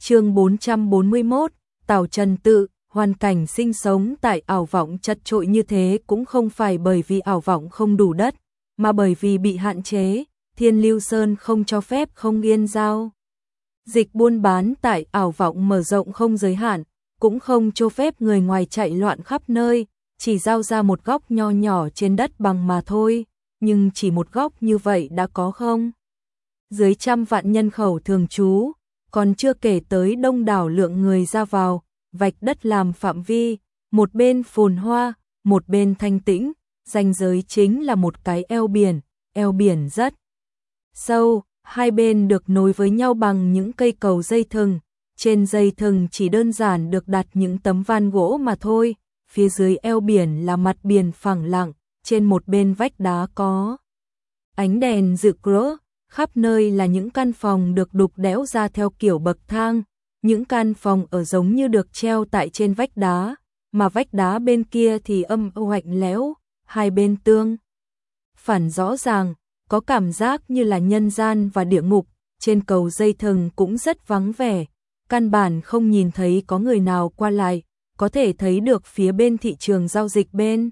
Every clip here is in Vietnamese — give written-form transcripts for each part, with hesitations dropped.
Chương 441, Tào Trần Tự. Hoàn cảnh sinh sống tại ảo vọng chật chội như thế cũng không phải bởi vì ảo vọng không đủ đất, mà bởi vì bị hạn chế, Thiên Lưu Sơn không cho phép không yên giao. Dịch buôn bán tại ảo vọng mở rộng không giới hạn, cũng không cho phép người ngoài chạy loạn khắp nơi, chỉ giao ra một góc nho nhỏ trên đất bằng mà thôi, nhưng chỉ một góc như vậy đã có không? Dưới 100 vạn nhân khẩu thường trú, còn chưa kể tới đông đảo lượng người ra vào, vạch đất làm phạm vi, một bên phồn hoa, một bên thanh tĩnh, ranh giới chính là một cái eo biển rất sâu, hai bên được nối với nhau bằng những cây cầu dây thừng, trên dây thừng chỉ đơn giản được đặt những tấm van gỗ mà thôi, phía dưới eo biển là mặt biển phẳng lặng, trên một bên vách đá có ánh đèn rực rỡ, khắp nơi là những căn phòng được đục đẽo ra theo kiểu bậc thang, những căn phòng ở giống như được treo tại trên vách đá, mà vách đá bên kia thì âm u lạnh lẽo, hai bên tương phản rõ ràng, có cảm giác như là nhân gian và địa ngục, trên cầu dây thừng cũng rất vắng vẻ, căn bản không nhìn thấy có người nào qua lại, có thể thấy được phía bên thị trường giao dịch bên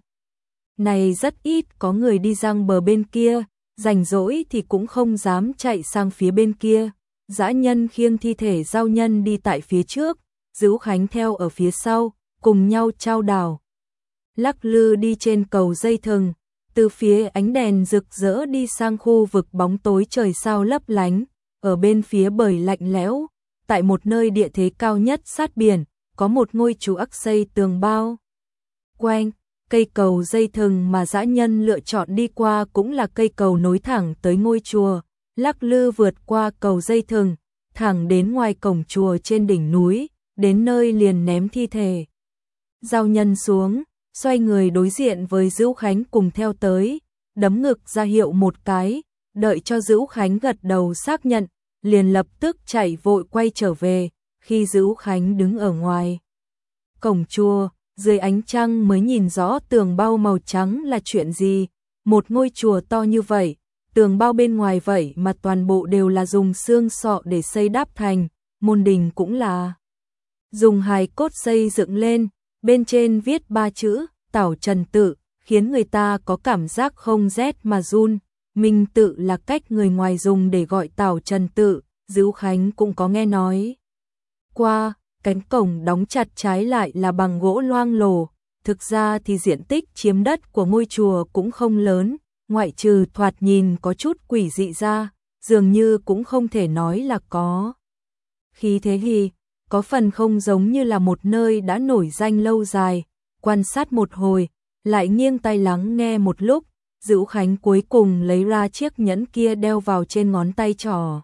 này rất ít có người đi sang bờ bên kia, rảnh rỗi thì cũng không dám chạy sang phía bên kia. Dã nhân khiêng thi thể giao nhân đi tại phía trước, Dữu Khánh theo ở phía sau, cùng nhau trao đảo. Lắc lư đi trên cầu dây thừng, từ phía ánh đèn rực rỡ đi sang khu vực bóng tối trời sao lấp lánh, ở bên phía bờ lạnh lẽo, tại một nơi địa thế cao nhất sát biển, có một ngôi chùa ắc xây tường bao quanh. Cây cầu dây thừng mà dã nhân lựa chọn đi qua cũng là cây cầu nối thẳng tới ngôi chùa, lắc lư vượt qua cầu dây thừng, thẳng đến ngoài cổng chùa trên đỉnh núi, đến nơi liền ném thi thể giao nhân xuống, xoay người đối diện với Dữu Khánh cùng theo tới, đấm ngực ra hiệu một cái, đợi cho Dữu Khánh gật đầu xác nhận, liền lập tức chạy vội quay trở về, khi Dữu Khánh đứng ở ngoài cổng chùa, dưới ánh trăng mới nhìn rõ tường bao màu trắng là chuyện gì, một ngôi chùa to như vậy, tường bao bên ngoài vậy mà toàn bộ đều là dùng xương sọ để xây đắp thành, môn đình cũng là dùng hài cốt xây dựng lên, bên trên viết 3 chữ, Tào Trần Tự, khiến người ta có cảm giác không rét mà run, Minh Tự là cách người ngoài dùng để gọi Tào Trần Tự, Dữu Khánh cũng có nghe nói qua. Cánh cổng đóng chặt trái lại là bằng gỗ loang lổ, thực ra thì diện tích chiếm đất của ngôi chùa cũng không lớn, ngoại trừ thoạt nhìn có chút quỷ dị ra, dường như cũng không thể nói là có khí thế gì, có phần không giống như là một nơi đã nổi danh lâu dài, quan sát một hồi, lại nghiêng tai lắng nghe một lúc, Dữu Khánh cuối cùng lấy ra chiếc nhẫn kia đeo vào trên ngón tay trỏ.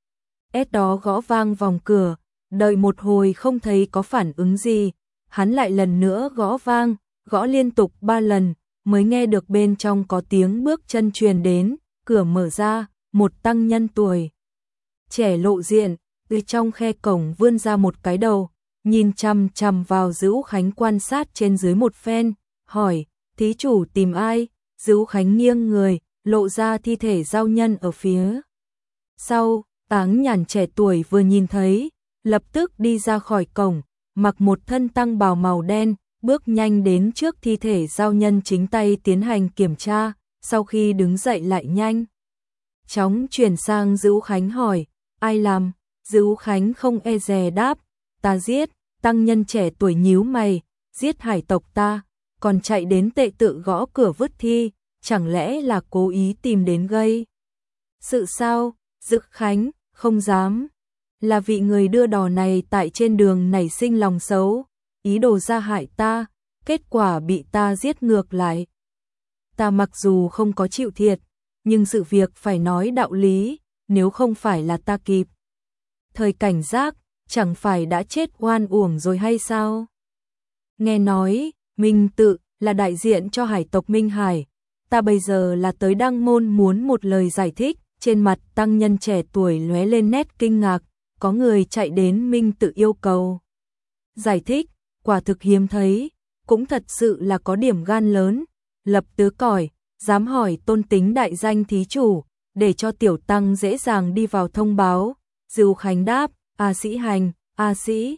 Đó gõ vang vòng cửa. Đợi một hồi không thấy có phản ứng gì, hắn lại lần nữa gõ vang, gõ liên tục 3 lần, mới nghe được bên trong có tiếng bước chân truyền đến, cửa mở ra, một tăng nhân tuổi trẻ lộ diện, từ trong khe cổng vươn ra một cái đầu, nhìn chằm chằm vào Dữu Khánh quan sát trên dưới một phen, hỏi, thí chủ tìm ai? Dữu Khánh nghiêng người, lộ ra thi thể giao nhân ở phía sau, Táng Nhàn trẻ tuổi vừa nhìn thấy, lập tức đi ra khỏi cổng, mặc một thân tăng bào màu đen, bước nhanh đến trước thi thể giao nhân chính tay tiến hành kiểm tra, sau khi đứng dậy lại nhanh chóng chuyển sang Dữu Khánh hỏi, ai làm? Dữu Khánh không e dè đáp, ta giết. Tăng nhân trẻ tuổi nhíu mày, giết hải tộc ta, còn chạy đến tệ tự gõ cửa vứt thi, chẳng lẽ là cố ý tìm đến gây sự sao? Dữu Khánh, không dám. Là vị người đưa đò này tại trên đường nảy sinh lòng xấu, ý đồ ra hại ta, kết quả bị ta giết ngược lại. Ta mặc dù không có chịu thiệt, nhưng sự việc phải nói đạo lý, nếu không phải là ta kịp thời cảnh giác, chẳng phải đã chết oan uổng rồi hay sao? Nghe nói, Minh Tự là đại diện cho hải tộc Minh Hải, ta bây giờ là tới Đăng Môn muốn một lời giải thích, trên mặt tăng nhân trẻ tuổi lóe lên nét kinh ngạc. Có người chạy đến Minh Tự yêu cầu giải thích, quả thực hiếm thấy, cũng thật sự là có điểm gan lớn, lập tứ còi, dám hỏi tôn tính đại danh thí chủ, để cho tiểu tăng dễ dàng đi vào thông báo. Dữu Khánh đáp, A Sĩ Hành, A Sĩ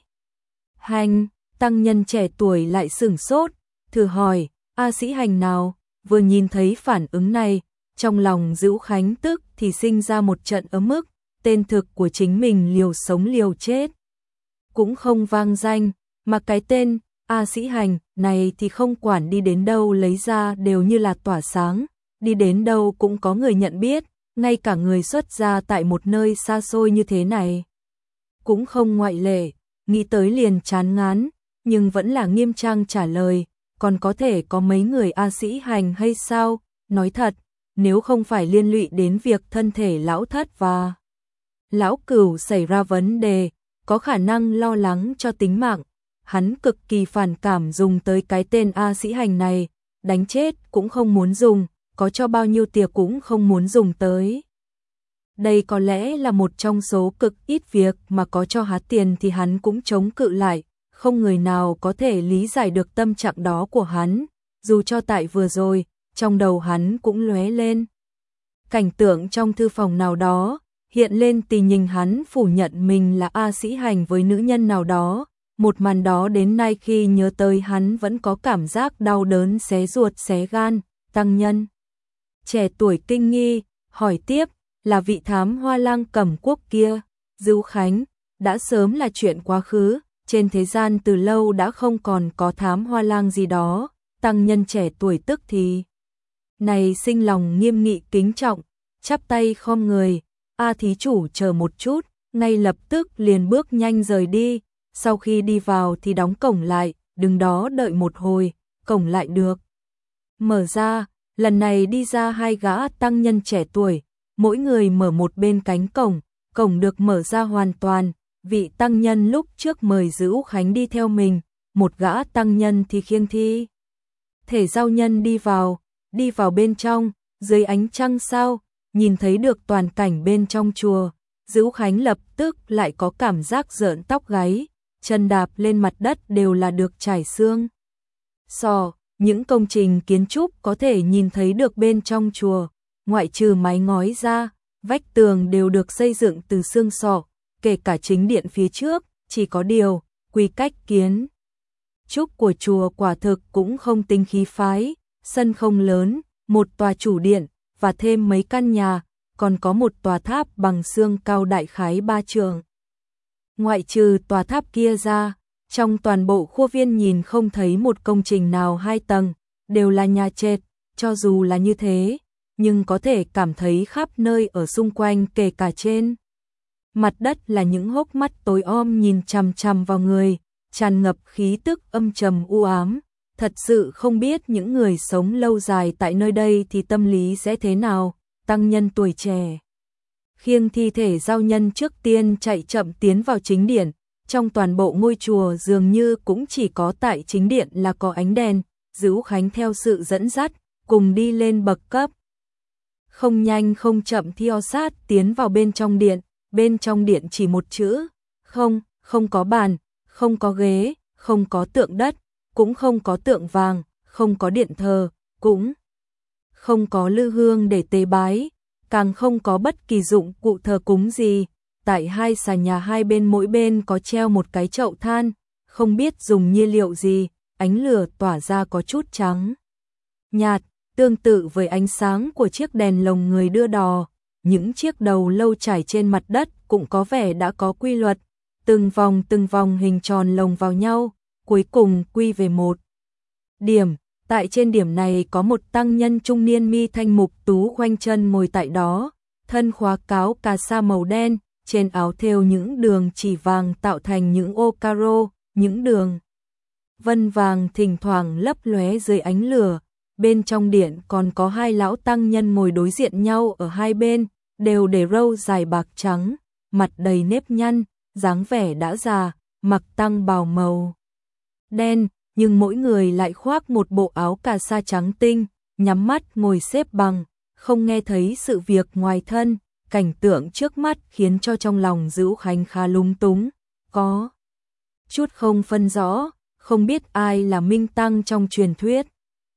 Hành, tăng nhân trẻ tuổi lại sửng sốt, thử hỏi, A Sĩ Hành nào? Vừa nhìn thấy phản ứng này, trong lòng Dữu Khánh tức thì sinh ra một trận ấm ức, tên thực của chính mình liều sống liều chết cũng không vang danh, mà cái tên A Sĩ Hành này thì không quản đi đến đâu lấy ra đều như là tỏa sáng, đi đến đâu cũng có người nhận biết, ngay cả người xuất gia tại một nơi xa xôi như thế này cũng không ngoại lệ. Nghĩ tới liền chán ngán, nhưng vẫn là nghiêm trang trả lời, còn có thể có mấy người A Sĩ Hành hay sao? Nói thật, nếu không phải liên lụy đến việc thân thể lão thất và lão cửu xảy ra vấn đề, có khả năng lo lắng cho tính mạng, hắn cực kỳ phản cảm dùng tới cái tên A Sĩ Hành này, đánh chết cũng không muốn dùng, có cho bao nhiêu tiệc cũng không muốn dùng tới. Đây có lẽ là một trong số cực ít việc mà có cho hắn tiền thì hắn cũng chống cự lại, không người nào có thể lý giải được tâm trạng đó của hắn, dù cho tại vừa rồi, trong đầu hắn cũng lóe lên cảnh tượng trong thư phòng nào đó, hiện lên tình hình hắn phủ nhận mình là A Sĩ Hành với nữ nhân nào đó, một màn đó đến nay khi nhớ tới hắn vẫn có cảm giác đau đớn xé ruột xé gan. Tăng nhân trẻ tuổi kinh nghi, hỏi tiếp, là vị thám hoa lang Cẩm Quốc kia? Dữu Khánh, đã sớm là chuyện quá khứ, trên thế gian từ lâu đã không còn có thám hoa lang gì đó. Tăng nhân trẻ tuổi tức thì này sinh lòng nghiêm nghị kính trọng, chắp tay khom người, A thí chủ chờ một chút, ngay lập tức liền bước nhanh rời đi, sau khi đi vào thì đóng cổng lại, đứng đó đợi một hồi, cổng lại được mở ra, lần này đi ra hai gã tăng nhân trẻ tuổi, mỗi người mở một bên cánh cổng, cổng được mở ra hoàn toàn, vị tăng nhân lúc trước mời Dữu Khánh đi theo mình, một gã tăng nhân thì khiêng thi thể giao nhân đi vào bên trong, dưới ánh trăng sao, nhìn thấy được toàn cảnh bên trong chùa, Dữu Khánh lập tức lại có cảm giác rợn tóc gáy, chân đạp lên mặt đất đều là được trải xương sò, những công trình kiến trúc có thể nhìn thấy được bên trong chùa, ngoại trừ mái ngói ra, vách tường đều được xây dựng từ xương sọ, kể cả chính điện phía trước, chỉ có điều, quy cách kiến trúc của chùa quả thực cũng không tinh khí phái, sân không lớn, một tòa chủ điện, và thêm mấy căn nhà, còn có một tòa tháp bằng xương cao đại khái 3 trượng. Ngoại trừ tòa tháp kia ra, trong toàn bộ khu viên nhìn không thấy một công trình nào 2 tầng, đều là nhà trệt, cho dù là như thế, nhưng có thể cảm thấy khắp nơi ở xung quanh kể cả trên mặt đất là những hốc mắt tối om nhìn chằm chằm vào người, tràn ngập khí tức âm trầm u ám, thật sự không biết những người sống lâu dài tại nơi đây thì tâm lý sẽ thế nào. Tăng nhân tuổi trẻ khiêng thi thể giao nhân trước tiên chạy chậm tiến vào chính điện, trong toàn bộ ngôi chùa dường như cũng chỉ có tại chính điện là có ánh đèn, Dữu Khánh theo sự dẫn dắt, cùng đi lên bậc cấp. Không nhanh không chậm theo sát tiến vào bên trong điện chỉ một chữ, không có bàn, không có ghế, không có tượng đất, cũng không có tượng vàng, không có điện thờ, cũng không có lư hương để tế bái, càng không có bất kỳ dụng cụ thờ cúng gì. Tại hai xà nhà hai bên mỗi bên có treo một cái chậu than, không biết dùng nhiên liệu gì, ánh lửa tỏa ra có chút trắng nhạt, tương tự với ánh sáng của chiếc đèn lồng người đưa đò. Những chiếc đầu lâu trải trên mặt đất cũng có vẻ đã có quy luật, từng vòng hình tròn lồng vào nhau, cuối cùng quy về một điểm. Tại trên điểm này có một tăng nhân trung niên mi thanh mục tú khoanh chân ngồi tại đó, thân khóa cáo cà sa màu đen, trên áo thêu những đường chỉ vàng tạo thành những ô caro, những đường vân vàng thỉnh thoảng lấp lóe dưới ánh lửa. Bên trong điện còn có hai lão tăng nhân ngồi đối diện nhau ở hai bên, đều để râu dài bạc trắng, mặt đầy nếp nhăn, dáng vẻ đã già, mặc tăng bào màu đen, nhưng mỗi người lại khoác một bộ áo cà sa trắng tinh, nhắm mắt ngồi xếp bằng, không nghe thấy sự việc ngoài thân. Cảnh tượng trước mắt khiến cho trong lòng Dữu Khánh khá lúng túng, có chút không phân rõ, không biết ai là Minh Tăng trong truyền thuyết.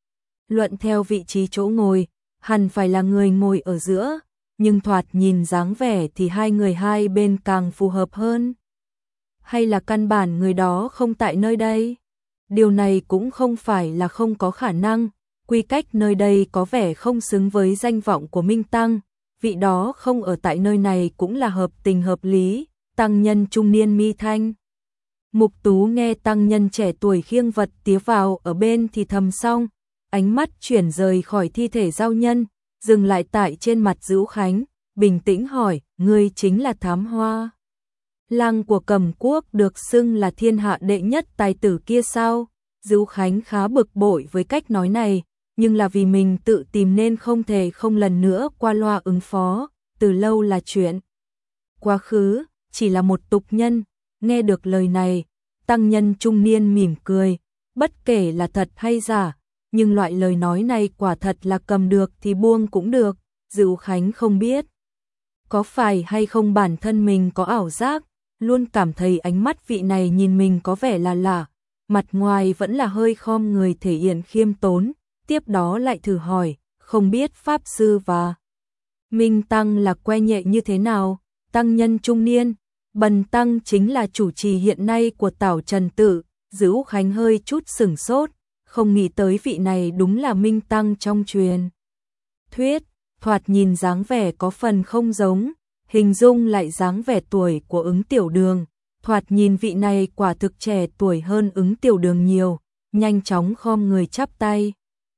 Luận theo vị trí chỗ ngồi, hẳn phải là người ngồi ở giữa, nhưng thoạt nhìn dáng vẻ thì hai người hai bên càng phù hợp hơn. hay là căn bản người đó không tại nơi đây? Điều này cũng không phải là không có khả năng, quy cách nơi đây có vẻ không xứng với danh vọng của Minh Tăng, vị đó không ở tại nơi này cũng là hợp tình hợp lý. Tăng nhân trung niên mi thanh mục tú nghe tăng nhân trẻ tuổi khiêng vật tía vào ở bên thì thầm xong, ánh mắt chuyển rời khỏi thi thể giao nhân, dừng lại tại trên mặt Dữu Khánh, bình tĩnh hỏi, ngươi chính là Thám Hoa Lang của Cẩm Quốc được xưng là thiên hạ đệ nhất tài tử kia sao? Dữu Khánh khá bực bội với cách nói này, nhưng là vì mình tự tìm nên không thể không lần nữa qua loa ứng phó, từ lâu là chuyện quá khứ, chỉ là một tục nhân. Nghe được lời này, tăng nhân trung niên mỉm cười, bất kể là thật hay giả, nhưng loại lời nói này quả thật là cầm được thì buông cũng được. Dữu Khánh không biết có phải hay không bản thân mình có ảo giác, luôn cảm thấy ánh mắt vị này nhìn mình có vẻ là lạ, mặt ngoài vẫn là hơi khom người thể hiện khiêm tốn, tiếp đó lại thử hỏi, không biết Pháp Sư và Minh Tăng là que nhẹ như thế nào? Tăng nhân trung niên, Bần Tăng chính là chủ trì hiện nay của Tảo Trần Tự. Dữu Khánh hơi chút sửng sốt, không nghĩ tới vị này đúng là Minh Tăng trong truyền thuyết, thoạt nhìn dáng vẻ có phần không giống, hình dung lại dáng vẻ tuổi của Ứng Tiểu Đường, thoạt nhìn vị này quả thực trẻ tuổi hơn Ứng Tiểu Đường nhiều, nhanh chóng khom người chắp tay.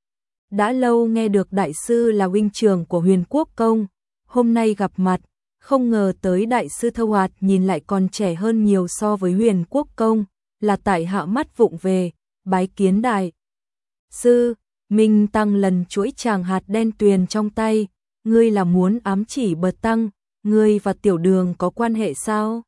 Đã lâu nghe được đại sư là huynh trưởng của Huyền Quốc Công, hôm nay gặp mặt, không ngờ tới đại sư Thâu Hoạt nhìn lại còn trẻ hơn nhiều so với Huyền Quốc Công, là tại hạ mắt vụng về, bái kiến đại sư. Minh Tăng lần chuỗi chàng hạt đen tuyền trong tay, ngươi là muốn ám chỉ Bật Tăng, ngươi và Tiểu Đường có quan hệ sao?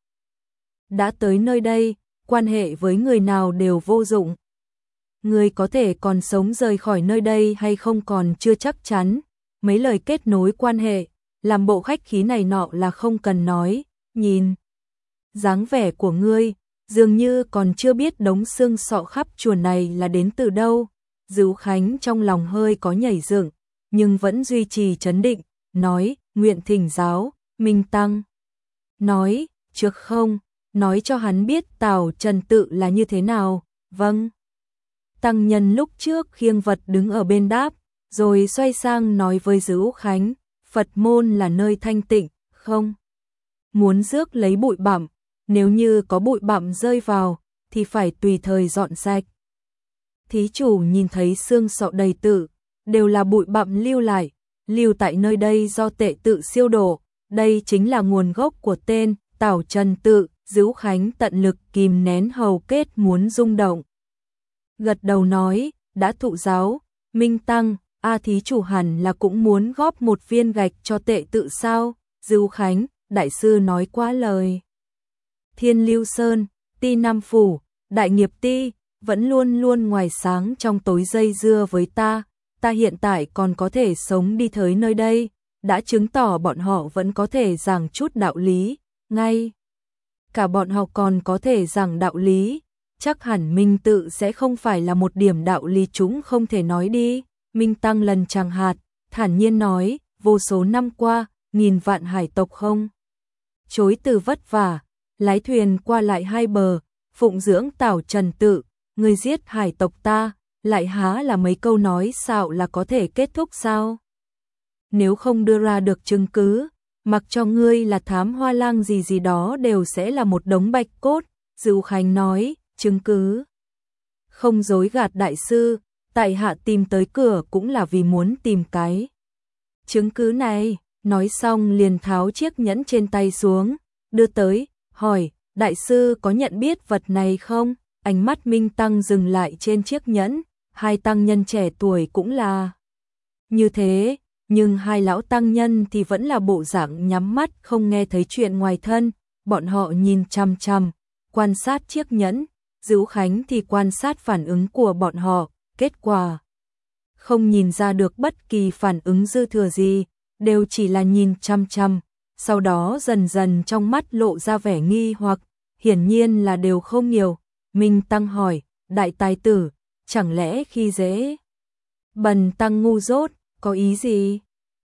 Đã tới nơi đây, quan hệ với người nào đều vô dụng. Ngươi có thể còn sống rời khỏi nơi đây hay không còn chưa chắc chắn, mấy lời kết nối quan hệ, làm bộ khách khí này nọ là không cần nói, nhìn dáng vẻ của ngươi, dường như còn chưa biết đống xương sọ khắp chuồn này là đến từ đâu. Dữu Khánh trong lòng hơi có nhảy dựng, nhưng vẫn duy trì trấn định, nói, nguyện thỉnh giáo. Minh Tăng nói, trước không, nói cho hắn biết Tảo Trần Tự là như thế nào. Vâng. Tăng nhân lúc trước khiêng vật đứng ở bên đáp, rồi xoay sang nói với Dữu Khánh, Phật môn là nơi thanh tịnh, không muốn rước lấy bụi bặm, nếu như có bụi bặm rơi vào, thì phải tùy thời dọn sạch. Thí chủ nhìn thấy xương sọ đầy tự, đều là bụi bặm lưu tại nơi đây do tệ tự siêu độ, đây chính là nguồn gốc của tên Tảo Trần Tự. Dữu Khánh tận lực kìm nén hầu kết muốn rung động, gật đầu nói, đã thụ giáo. Minh Tăng, thí chủ hẳn là cũng muốn góp một viên gạch cho tệ tự sao? Dữu Khánh, đại sư nói quá lời. Thiên Lưu Sơn, Ti Nam Phủ, Đại Nghiệp Ti, vẫn luôn luôn ngoài sáng trong tối dây dưa với ta hiện tại còn có thể sống đi tới nơi đây, đã chứng tỏ bọn họ vẫn có thể giảng chút đạo lý, ngay cả bọn họ còn có thể giảng đạo lý, chắc hẳn Minh Tự sẽ không phải là một điểm đạo lý chúng không thể nói đi. Minh Tăng lần chàng hạt, thản nhiên nói, vô số năm qua, nghìn vạn hải tộc không chối từ vất vả, lái thuyền qua lại hai bờ, phụng dưỡng Tảo Trần Tự, ngươi giết hải tộc ta, lại há là mấy câu nói xạo là có thể kết thúc sao? Nếu không đưa ra được chứng cứ, mặc cho ngươi là Thám Hoa Lang gì gì đó đều sẽ là một đống bạch cốt. Dữu Khánh nói, chứng cứ không dối gạt đại sư, tại hạ tìm tới cửa cũng là vì muốn tìm cái chứng cứ này. Nói xong liền tháo chiếc nhẫn trên tay xuống, đưa tới, hỏi, đại sư có nhận biết vật này không? Ánh mắt Minh Tăng dừng lại trên chiếc nhẫn, hai tăng nhân trẻ tuổi cũng là như thế, nhưng hai lão tăng nhân thì vẫn là bộ dạng nhắm mắt không nghe thấy chuyện ngoài thân, bọn họ nhìn chằm chằm, quan sát chiếc nhẫn, Dữu Khánh thì quan sát phản ứng của bọn họ, kết quả không nhìn ra được bất kỳ phản ứng dư thừa gì, đều chỉ là nhìn chằm chằm, sau đó dần dần trong mắt lộ ra vẻ nghi hoặc, hiển nhiên là đều không nhiều. Minh Tăng hỏi, đại tài tử, chẳng lẽ khi dễ Bần Tăng ngu dốt, có ý gì?